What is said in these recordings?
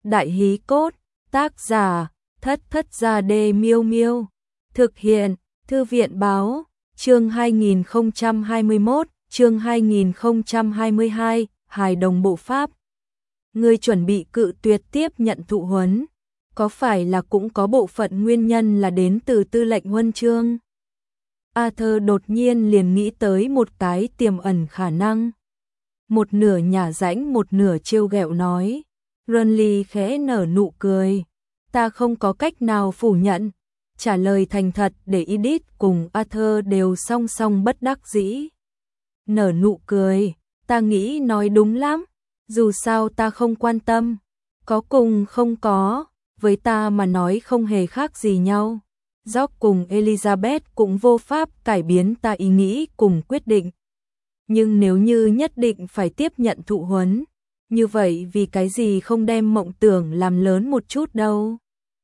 Đại hí cốt, tác giả, Thất Thất Gia Đê Miêu Miêu. Thực hiện, Thư viện báo, chương 2021, chương 2022, hài đồng bộ pháp. Ngươi chuẩn bị cự tuyệt tiếp nhận thụ huấn, có phải là cũng có bộ phận nguyên nhân là đến từ tư lệnh huân chương? Arthur đột nhiên liền nghĩ tới một cái tiềm ẩn khả năng. Một nửa nhả rãnh một nửa trêu ghẹo nói. Renly khẽ nở nụ cười. Ta không có cách nào phủ nhận. Trả lời thành thật để Edith cùng Arthur đều song song bất đắc dĩ. Nở nụ cười, ta nghĩ nói đúng lắm. Dù sao ta không quan tâm. Có cùng không có, với ta mà nói không hề khác gì nhau. George cùng Elizabeth cũng vô pháp cải biến ta ý nghĩ cùng quyết định. Nhưng nếu như nhất định phải tiếp nhận thụ huấn, như vậy vì cái gì không đem mộng tưởng làm lớn một chút đâu?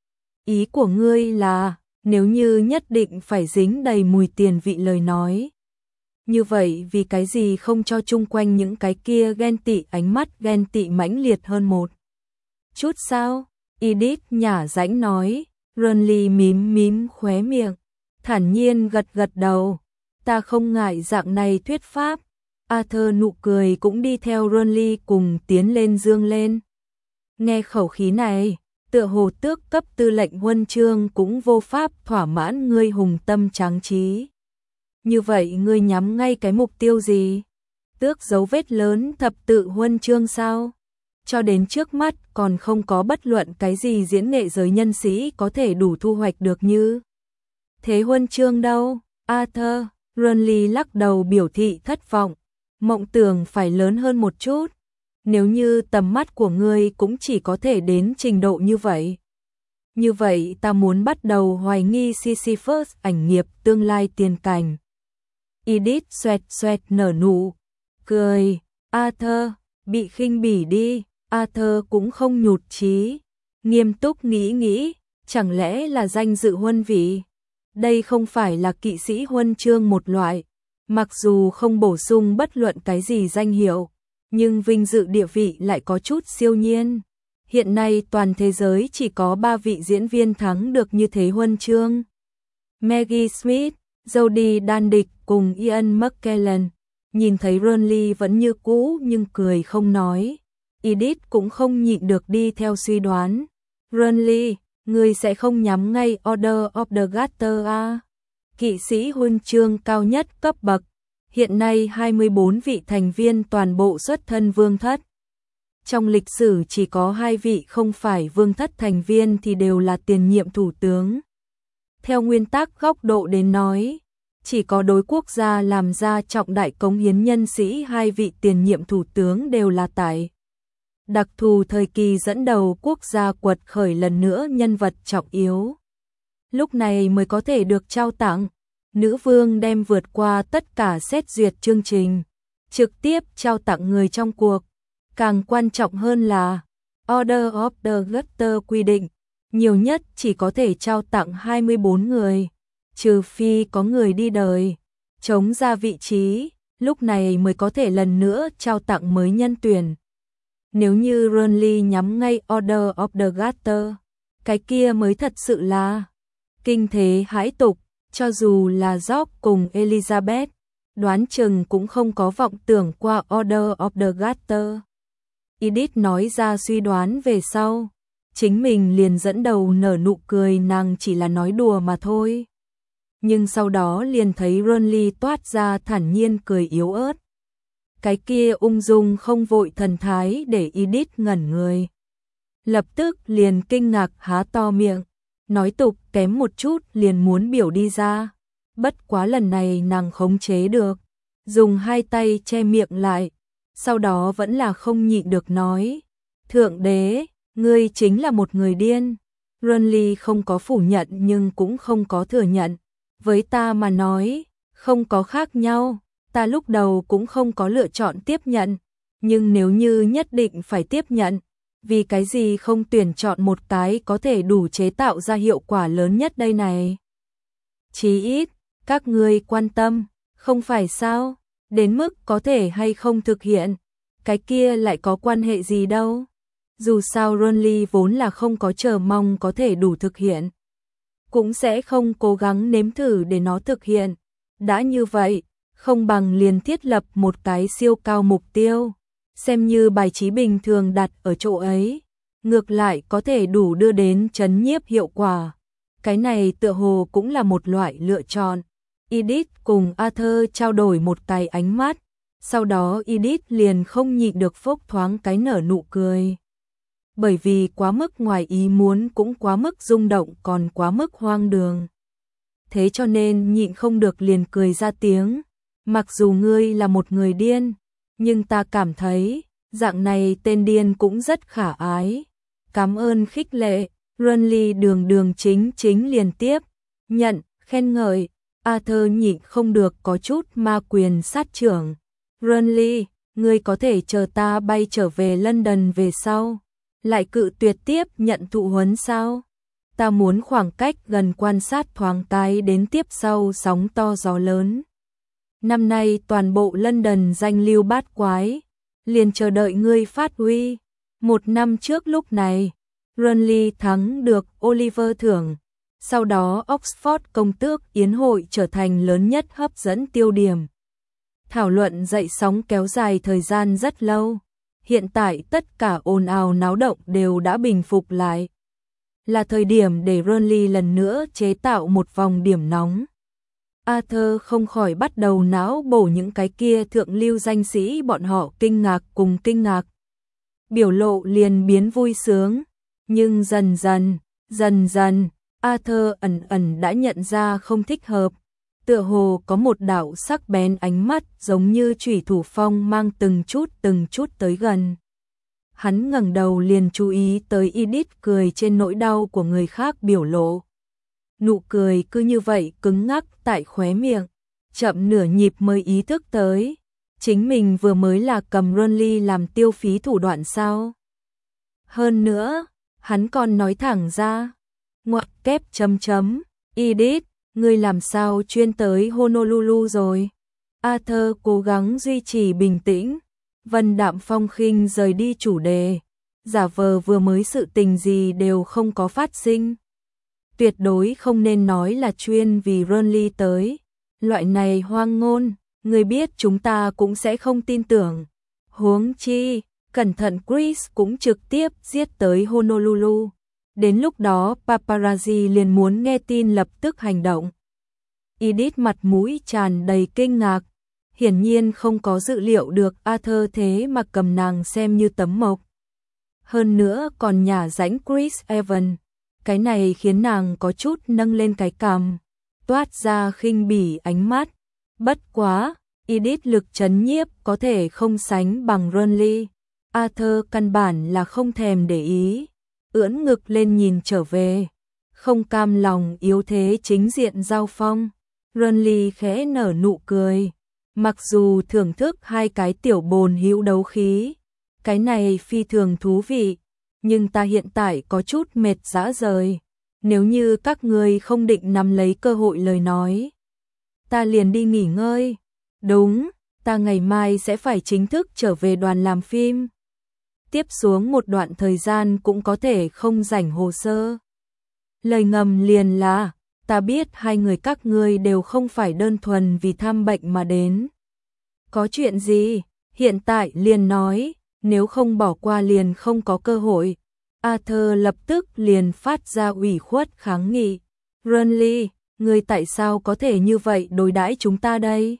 Ý của ngươi là, nếu như nhất định phải dính đầy mùi tiền vị lời nói. Như vậy vì cái gì không cho chung quanh những cái kia ghen tị ánh mắt ghen tị mãnh liệt hơn một chút sao? Edith nhả rãnh nói. Renly mím mím khóe miệng, thản nhiên gật gật đầu. Ta không ngại dạng này thuyết pháp. Arthur nụ cười cũng đi theo Renly cùng tiến lên dương lên. Nghe khẩu khí này, tựa hồ tước cấp tư lệnh huân chương cũng vô pháp thỏa mãn ngươi hùng tâm tráng trí. Như vậy ngươi nhắm ngay cái mục tiêu gì? Tước dấu vết lớn thập tự huân chương sao? Cho đến trước mắt còn không có bất luận cái gì diễn nghệ giới nhân sĩ có thể đủ thu hoạch được như thế huân chương đâu. Arthur, Renly lắc đầu biểu thị thất vọng. Mộng tưởng phải lớn hơn một chút. Nếu như tầm mắt của ngươi cũng chỉ có thể đến trình độ như vậy. Như vậy ta muốn bắt đầu hoài nghi Sisyphus ảnh nghiệp tương lai tiền cảnh. Edith xoẹt xoẹt nở nụ cười. Arthur, bị khinh bỉ đi. Arthur cũng không nhụt chí, nghiêm túc nghĩ, chẳng lẽ là danh dự huân vị? Đây không phải là kỵ sĩ huân chương một loại, mặc dù không bổ sung bất luận cái gì danh hiệu, nhưng vinh dự địa vị lại có chút siêu nhiên. Hiện nay toàn thế giới chỉ có 3 vị diễn viên thắng được như thế huân chương. Maggie Smith, Jodie Dandick cùng Ian McKellen, nhìn thấy Renly vẫn như cũ nhưng cười không nói. Edith cũng không nhịn được đi theo suy đoán. Renly, ngươi sẽ không nhắm ngay Order of the Garter à? Kỵ sĩ huân chương cao nhất cấp bậc. Hiện nay 24 vị thành viên toàn bộ xuất thân vương thất. Trong lịch sử chỉ có 2 vị không phải vương thất thành viên thì đều là tiền nhiệm thủ tướng. Theo nguyên tắc góc độ đến nói, chỉ có đối quốc gia làm ra trọng đại cống hiến nhân sĩ 2 vị tiền nhiệm thủ tướng đều là tại đặc thù thời kỳ dẫn đầu quốc gia quật khởi lần nữa nhân vật trọng yếu. Lúc này mới có thể được trao tặng. Nữ vương đem vượt qua tất cả xét duyệt chương trình, trực tiếp trao tặng người trong cuộc. Càng quan trọng hơn là Order of the Garter quy định, nhiều nhất chỉ có thể trao tặng 24 người, trừ phi có người đi đời, chống ra vị trí, lúc này mới có thể lần nữa trao tặng mới nhân tuyển. Nếu như Renly nhắm ngay Order of the Garter, cái kia mới thật sự là kinh thế hãi tục. Cho dù là George cùng Elizabeth, đoán chừng cũng không có vọng tưởng qua Order of the Garter. Edith nói ra suy đoán về sau, chính mình liền dẫn đầu nở nụ cười, nàng chỉ là nói đùa mà thôi. Nhưng sau đó liền thấy Renly toát ra thản nhiên cười yếu ớt. Cái kia ung dung không vội thần thái để Edith ngẩn người. Lập tức liền kinh ngạc há to miệng. Nói tục kém một chút liền muốn biểu đi ra. Bất quá lần này nàng khống chế được. Dùng 2 tay che miệng lại. Sau đó vẫn là không nhịn được nói. Thượng đế, ngươi chính là một người điên. Renly không có phủ nhận nhưng cũng không có thừa nhận. Với ta mà nói, không có khác nhau. Ta lúc đầu cũng không có lựa chọn tiếp nhận. Nhưng nếu như nhất định phải tiếp nhận, vì cái gì không tuyển chọn một cái có thể đủ chế tạo ra hiệu quả lớn nhất đây này? Chí ít, các ngươi quan tâm, không phải sao? Đến mức có thể hay không thực hiện, cái kia lại có quan hệ gì đâu? Dù sao Ronly vốn là không có chờ mong có thể đủ thực hiện, cũng sẽ không cố gắng nếm thử để nó thực hiện. Đã như vậy, không bằng liền thiết lập một cái siêu cao mục tiêu, xem như bài trí bình thường đặt ở chỗ ấy, ngược lại có thể đủ đưa đến trấn nhiếp hiệu quả. Cái này tựa hồ cũng là một loại lựa chọn. Edith cùng Arthur trao đổi một cái ánh mắt, sau đó Edith liền không nhịn được phốc thoáng cái nở nụ cười. Bởi vì quá mức ngoài ý muốn cũng quá mức rung động còn quá mức hoang đường. Thế cho nên nhịn không được liền cười ra tiếng. Mặc dù ngươi là một người điên, nhưng ta cảm thấy, dạng này tên điên cũng rất khả ái. Cảm ơn khích lệ, Ronly đường đường chính chính liền tiếp, nhận, khen ngợi. Arthur nhịn không được có chút ma quyền sát trưởng. Ronly, ngươi có thể chờ ta bay trở về London về sau, lại cự tuyệt tiếp nhận thụ huấn sao? Ta muốn khoảng cách gần quan sát thoáng cái đến tiếp sau sóng to gió lớn. Năm nay toàn bộ London danh lưu bát quái, liền chờ đợi ngươi phát huy. Một năm trước lúc này, Ronly thắng được Oliver thưởng, sau đó Oxford công tước yến hội trở thành lớn nhất hấp dẫn tiêu điểm. Thảo luận dậy sóng kéo dài thời gian rất lâu, hiện tại tất cả ồn ào náo động đều đã bình phục lại. Là thời điểm để Ronly lần nữa chế tạo một vòng điểm nóng. Arthur không khỏi bắt đầu não bổ những cái kia thượng lưu danh sĩ bọn họ kinh ngạc cùng kinh ngạc. Biểu lộ liền biến vui sướng, nhưng dần dần, Arthur ẩn đã nhận ra không thích hợp. Tựa hồ có một đạo sắc bén ánh mắt giống như chủy thủ phong mang từng chút tới gần. Hắn ngẩng đầu liền chú ý tới Edith cười trên nỗi đau của người khác biểu lộ. Nụ cười cứ như vậy cứng ngắc tại khóe miệng, chậm nửa nhịp mới ý thức tới. Chính mình vừa mới là cầm Ronly làm tiêu phí thủ đoạn sao? Hơn nữa, hắn còn nói thẳng ra. Ngoặc kép chấm chấm, Edith, ngươi làm sao chuyên tới Honolulu rồi? Arthur cố gắng duy trì bình tĩnh, vân đạm phong khinh rời đi chủ đề, giả vờ vừa mới sự tình gì đều không có phát sinh. Tuyệt đối không nên nói là chuyên vì Ronly tới, loại này hoang ngôn, người biết chúng ta cũng sẽ không tin tưởng. Huống chi, cẩn thận Chris cũng trực tiếp giết tới Honolulu. Đến lúc đó paparazzi liền muốn nghe tin lập tức hành động. Edith mặt mũi tràn đầy kinh ngạc, hiển nhiên không có dự liệu được Arthur thế mà cầm nàng xem như tấm mộc. Hơn nữa còn nhả rãnh Chris Evans, cái này khiến nàng có chút nâng lên cái cằm, toát ra khinh bỉ ánh mắt. Bất quá, Edith lực trấn nhiếp có thể không sánh bằng Ronly. Arthur căn bản là không thèm để ý, ưỡn ngực lên nhìn trở về, không cam lòng yếu thế chính diện giao phong. Ronly khẽ nở nụ cười, mặc dù thưởng thức hai cái tiểu bồn hữu đấu khí, cái này phi thường thú vị, nhưng ta hiện tại có chút mệt rã rời, nếu như các ngươi không định nắm lấy cơ hội lời nói, ta liền đi nghỉ ngơi. Đúng, ta ngày mai sẽ phải chính thức trở về đoàn làm phim. Tiếp xuống một đoạn thời gian cũng có thể không rảnh hồ sơ. Lời ngầm liền là, ta biết hai người các ngươi đều không phải đơn thuần vì thăm bệnh mà đến. Có chuyện gì, hiện tại liền nói, nếu không bỏ qua liền không có cơ hội. Arthur lập tức liền phát ra ủy khuất kháng nghị. Ronly, ngươi tại sao có thể như vậy đối đãi chúng ta đây?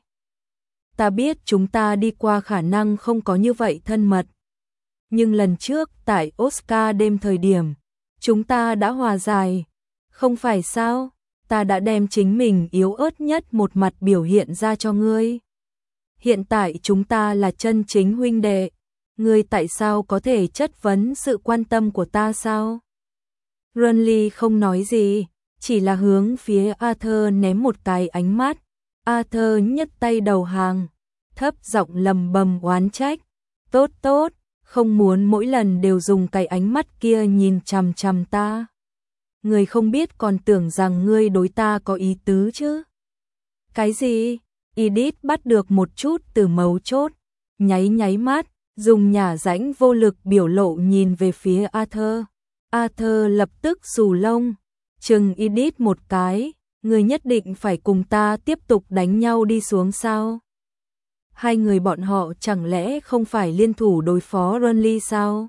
Ta biết chúng ta đi qua khả năng không có như vậy thân mật. Nhưng lần trước tại Oscar đêm thời điểm, chúng ta đã hòa giải. Không phải sao, ta đã đem chính mình yếu ớt nhất một mặt biểu hiện ra cho ngươi. Hiện tại chúng ta là chân chính huynh đệ. Ngươi tại sao có thể chất vấn sự quan tâm của ta sao? Ronly không nói gì, chỉ là hướng phía Arthur ném một cái ánh mắt. Arthur nhấc tay đầu hàng, thấp giọng lầm bầm oán trách. Tốt tốt, không muốn mỗi lần đều dùng cái ánh mắt kia nhìn chằm chằm ta. Ngươi không biết còn tưởng rằng ngươi đối ta có ý tứ chứ. Cái gì? Edith bắt được một chút từ mấu chốt, nháy mắt, dùng nhả rãnh vô lực biểu lộ nhìn về phía Arthur. Arthur lập tức xù lông, chừng Edith một cái, người nhất định phải cùng ta tiếp tục đánh nhau đi xuống sao? Hai người bọn họ chẳng lẽ không phải liên thủ đối phó Renly sao?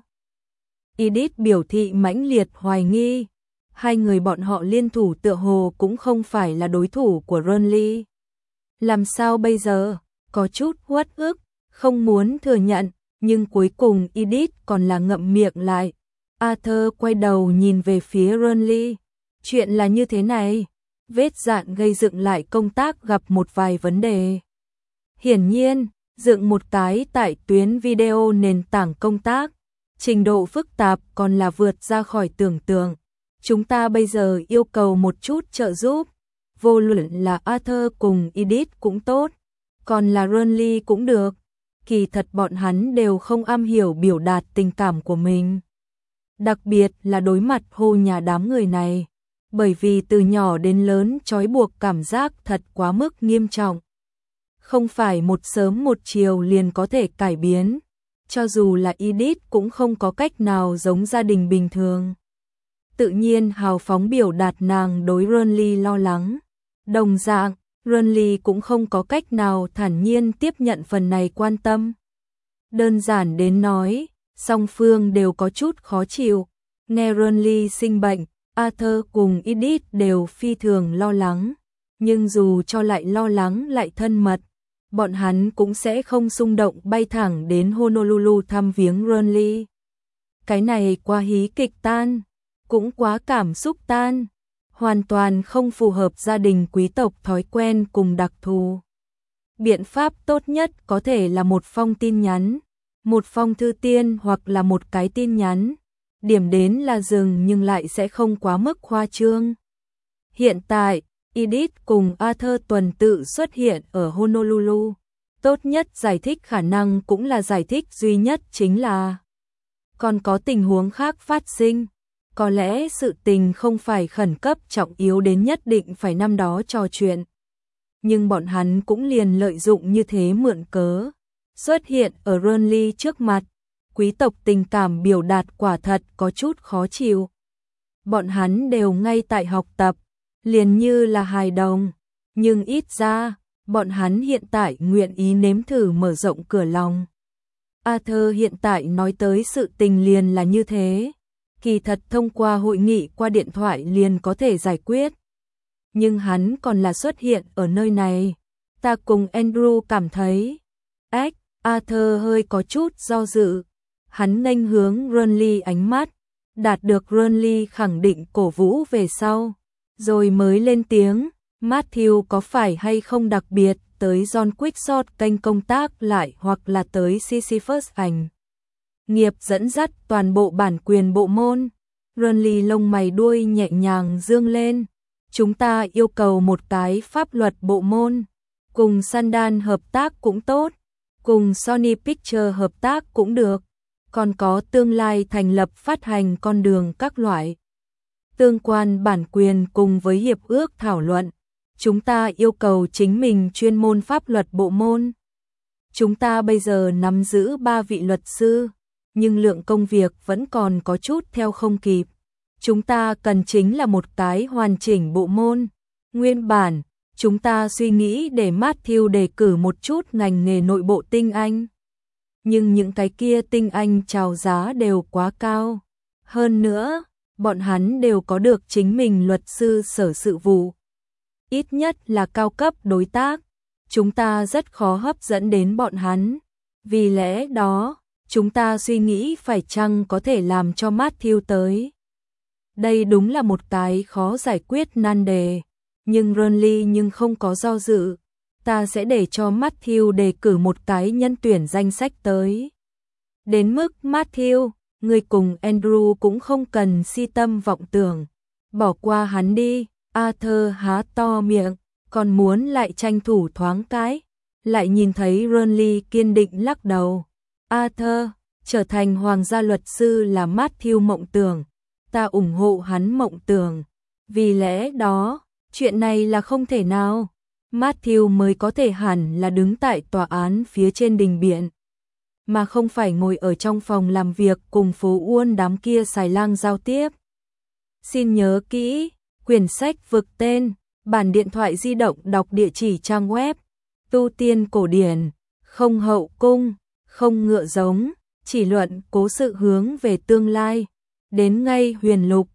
Edith biểu thị mãnh liệt hoài nghi, hai người bọn họ liên thủ tựa hồ cũng không phải là đối thủ của Renly. Làm sao bây giờ? Có chút uất ức, không muốn thừa nhận, nhưng cuối cùng Edith còn là ngậm miệng lại. Arthur quay đầu nhìn về phía Renly. Chuyện là như thế này, vết dạn gây dựng lại công tác gặp một vài vấn đề. Hiển nhiên, dựng một cái tại tuyến video nền tảng công tác, trình độ phức tạp còn là vượt ra khỏi tưởng tượng. Chúng ta bây giờ yêu cầu một chút trợ giúp, vô luận là Arthur cùng Edith cũng tốt, còn là Renly cũng được. Kỳ thật bọn hắn đều không am hiểu biểu đạt tình cảm của mình. Đặc biệt là đối mặt Hồ nhà đám người này, bởi vì từ nhỏ đến lớn trói buộc cảm giác thật quá mức nghiêm trọng. Không phải một sớm một chiều liền có thể cải biến, cho dù là Edith cũng không có cách nào giống gia đình bình thường. Tự nhiên hào phóng biểu đạt nàng đối Renly lo lắng. Đồng dạng, Renly cũng không có cách nào thản nhiên tiếp nhận phần này quan tâm. Đơn giản đến nói, song phương đều có chút khó chịu. Nghe Renly sinh bệnh, Arthur cùng Edith đều phi thường lo lắng. Nhưng dù cho lại lo lắng lại thân mật, bọn hắn cũng sẽ không xung động bay thẳng đến Honolulu thăm viếng Renly. Cái này quá hí kịch tan, cũng quá cảm xúc tan, hoàn toàn không phù hợp gia đình quý tộc thói quen cùng đặc thù. Biện pháp tốt nhất có thể là một phong tin nhắn, một phong thư tiên hoặc là một cái tin nhắn. Điểm đến là dừng nhưng lại sẽ không quá mức khoa trương. Hiện tại, Edith cùng Arthur tuần tự xuất hiện ở Honolulu. Tốt nhất giải thích khả năng cũng là giải thích duy nhất chính là còn có tình huống khác phát sinh. Có lẽ sự tình không phải khẩn cấp trọng yếu đến nhất định phải năm đó trò chuyện. Nhưng bọn hắn cũng liền lợi dụng như thế mượn cớ. Xuất hiện ở Renly trước mặt. Quý tộc tình cảm biểu đạt quả thật có chút khó chịu. Bọn hắn đều ngay tại học tập, liền như là hài đồng. Nhưng ít ra, bọn hắn hiện tại nguyện ý nếm thử mở rộng cửa lòng. Arthur hiện tại nói tới sự tình liền là như thế. Kỳ thật thông qua hội nghị qua điện thoại liền có thể giải quyết. Nhưng hắn còn là xuất hiện ở nơi này. Ta cùng Andrew cảm thấy. Arthur hơi có chút do dự. Hắn nghênh hướng Renly ánh mắt. Đạt được Renly khẳng định cổ vũ về sau. Rồi mới lên tiếng. Matthew có phải hay không đặc biệt tới John Quickshot kênh công tác lại hoặc là tới Sisyphus ảnh nghiệp dẫn dắt toàn bộ bản quyền bộ môn. Renly lông mày đuôi nhẹ nhàng dương lên. Chúng ta yêu cầu một cái pháp luật bộ môn. Cùng Sandan hợp tác cũng tốt. Cùng Sony Pictures hợp tác cũng được. Còn có tương lai thành lập phát hành con đường các loại. Tương quan bản quyền cùng với hiệp ước thảo luận. Chúng ta yêu cầu chính mình chuyên môn pháp luật bộ môn. Chúng ta bây giờ nắm giữ 3 vị luật sư, nhưng lượng công việc vẫn còn có chút theo không kịp. Chúng ta cần chính là một cái hoàn chỉnh bộ môn. Nguyên bản, chúng ta suy nghĩ để Matthew đề cử một chút ngành nghề nội bộ tinh anh. Nhưng những cái kia tinh anh chào giá đều quá cao. Hơn nữa, bọn hắn đều có được chính mình luật sư sở sự vụ. Ít nhất là cao cấp đối tác. Chúng ta rất khó hấp dẫn đến bọn hắn. Vì lẽ đó, chúng ta suy nghĩ phải chăng có thể làm cho Matthew tới. Đây đúng là một cái khó giải quyết nan đề. Nhưng Renly nhưng không có do dự. Ta sẽ để cho Matthew đề cử một cái nhân tuyển danh sách tới. Đến mức Matthew, người cùng Andrew cũng không cần si tâm vọng tưởng. Bỏ qua hắn đi. Arthur há to miệng, còn muốn lại tranh thủ thoáng cái. Lại nhìn thấy Renly kiên định lắc đầu. Arthur, trở thành hoàng gia luật sư là Matthew mộng tưởng. Ta ủng hộ hắn mộng tưởng. Vì lẽ đó, chuyện này là không thể nào. Matthew mới có thể hẳn là đứng tại tòa án phía trên đình biện. mà không phải ngồi ở trong phòng làm việc cùng phố Uôn đám kia xài lang giao tiếp. Xin nhớ kỹ, quyển sách vực tên, bản điện thoại di động đọc địa chỉ trang web, tu tiên cổ điển, không hậu cung, không ngựa giống, chỉ luận cố sự hướng về tương lai, đến ngay huyền lục,